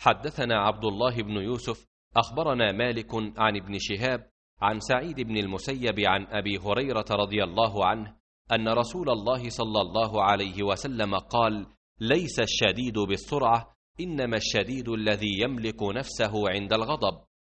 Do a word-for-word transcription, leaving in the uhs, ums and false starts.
حدثنا عبد الله بن يوسف أخبرنا مالك عن ابن شهاب عن سعيد بن المسيب عن أبي هريرة رضي الله عنه أن رسول الله صلى الله عليه وسلم قال: ليس الشديد بالسرعة، إنما الشديد الذي يملك نفسه عند الغضب.